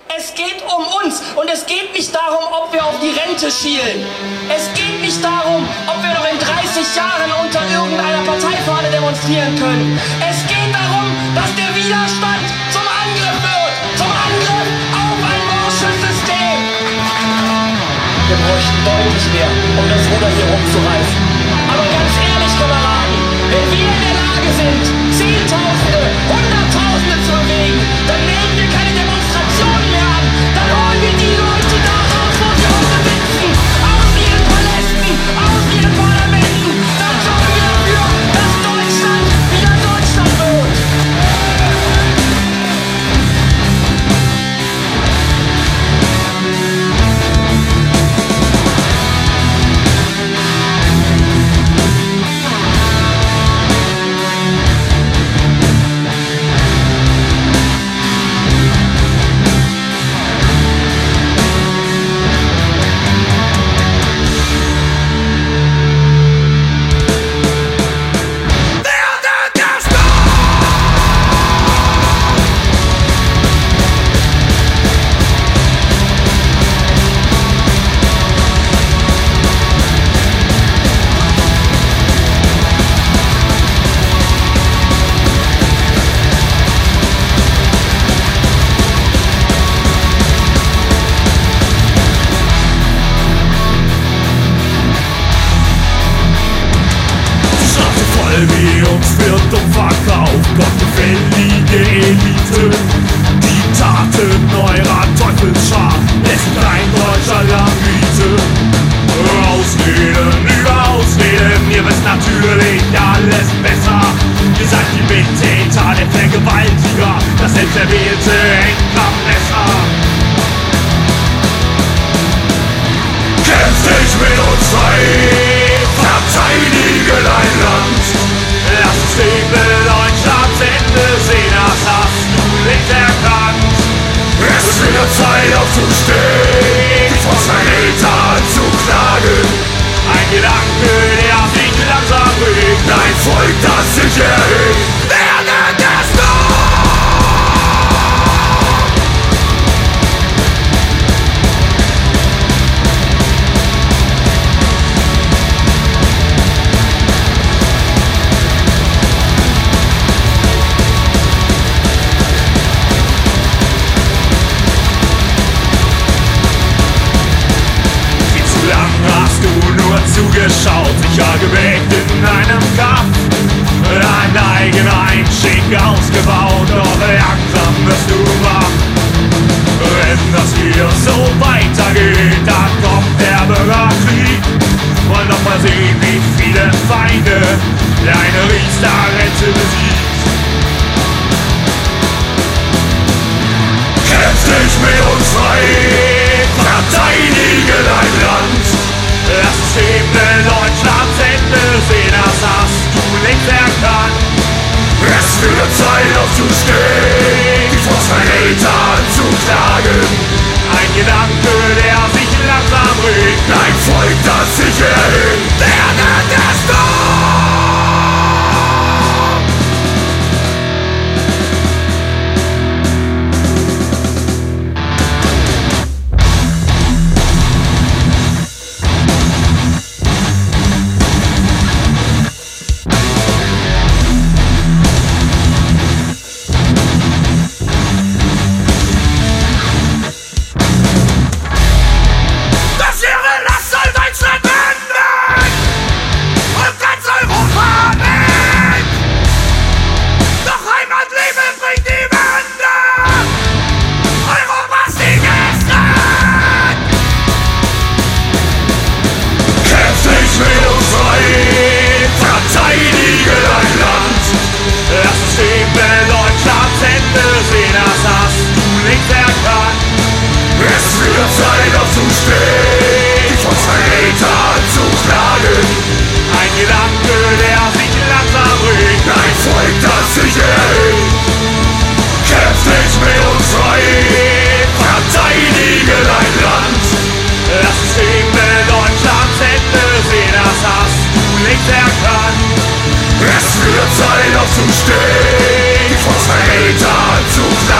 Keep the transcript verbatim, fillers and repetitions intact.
Es geht um uns und es geht nicht darum, ob wir auf die Rente schielen. Es geht nicht darum, ob wir noch in dreißig Jahren unter irgendeiner Parteifahne demonstrieren können. Es geht darum, dass der Widerstand zum Angriff wird, zum Angriff auf ein morsches System. Wir bräuchten deutlich mehr, um das Ruder hier rumzureißen. Aber ganz ehrlich, Kameraden, wenn wir in der Lage sind, Zehntausende, Hunderttausende zu bewegen, dann nehmen wir keine Demonstrationen mehr an. Dann holen wir die Leute da raus, wo sie heute sitzen, aus ihren Palästen, aus ihren Parlamenten. Dann sorgen wir dafür, dass Deutschland wieder Deutschland wird. Wie uns wird um verkauft, Gott gefällige Elite. Die Taten eurer Teufelsschar lässt kein deutscher Lambite. Ausreden über Ausreden, ihr wisst natürlich alles besser. Ihr seid die Mittäter, der Vergewaltiger, das selbsterwählte hängt am Messer. Kämpft nicht mit uns frei, verteidige dein Land. Lass uns den Deutschlands Ende sehen, das hast du nicht erkannt. Es ist wieder Zeit aufzustehen, vor Verrätern zu klagen. Ein Gedanke, der sich langsam regt, ein Volk, das sich erhebt. Werde das noch! Zugeschaut, sicher geweckt in einem Kampf. Dein eigener Einschick ausgebaut, doch langsam wirst du wach. Wenn das hier so weitergeht, dann kommt der Bürgerkrieg. Wollen doch mal sehen, wie viele Feinde deine Riester-Rente besiegt. Kämpf dich mit uns frei, verteidige dein Land. Das System will Deutschlands Ende sehen, das hast du längst erkannt. Es wird Zeit aufzustehen, vor Verrätern zu klagen. Ein Gedanke, der sich langsam regt, ein Volk, das sich erhebt. Werde das doch! Zeit aufzustehen, vor Verrätern zu klagen. Ein Gedanke, der sich langsam regt, ein Volk, das sich erhebt. Kämpf dich mit uns frei, verteidige dein Land. Das System will Deutschlands Ende sehen, das hast du längst erkannt. Es wird Zeit aufzustehen, vor Verrätern zu klagen.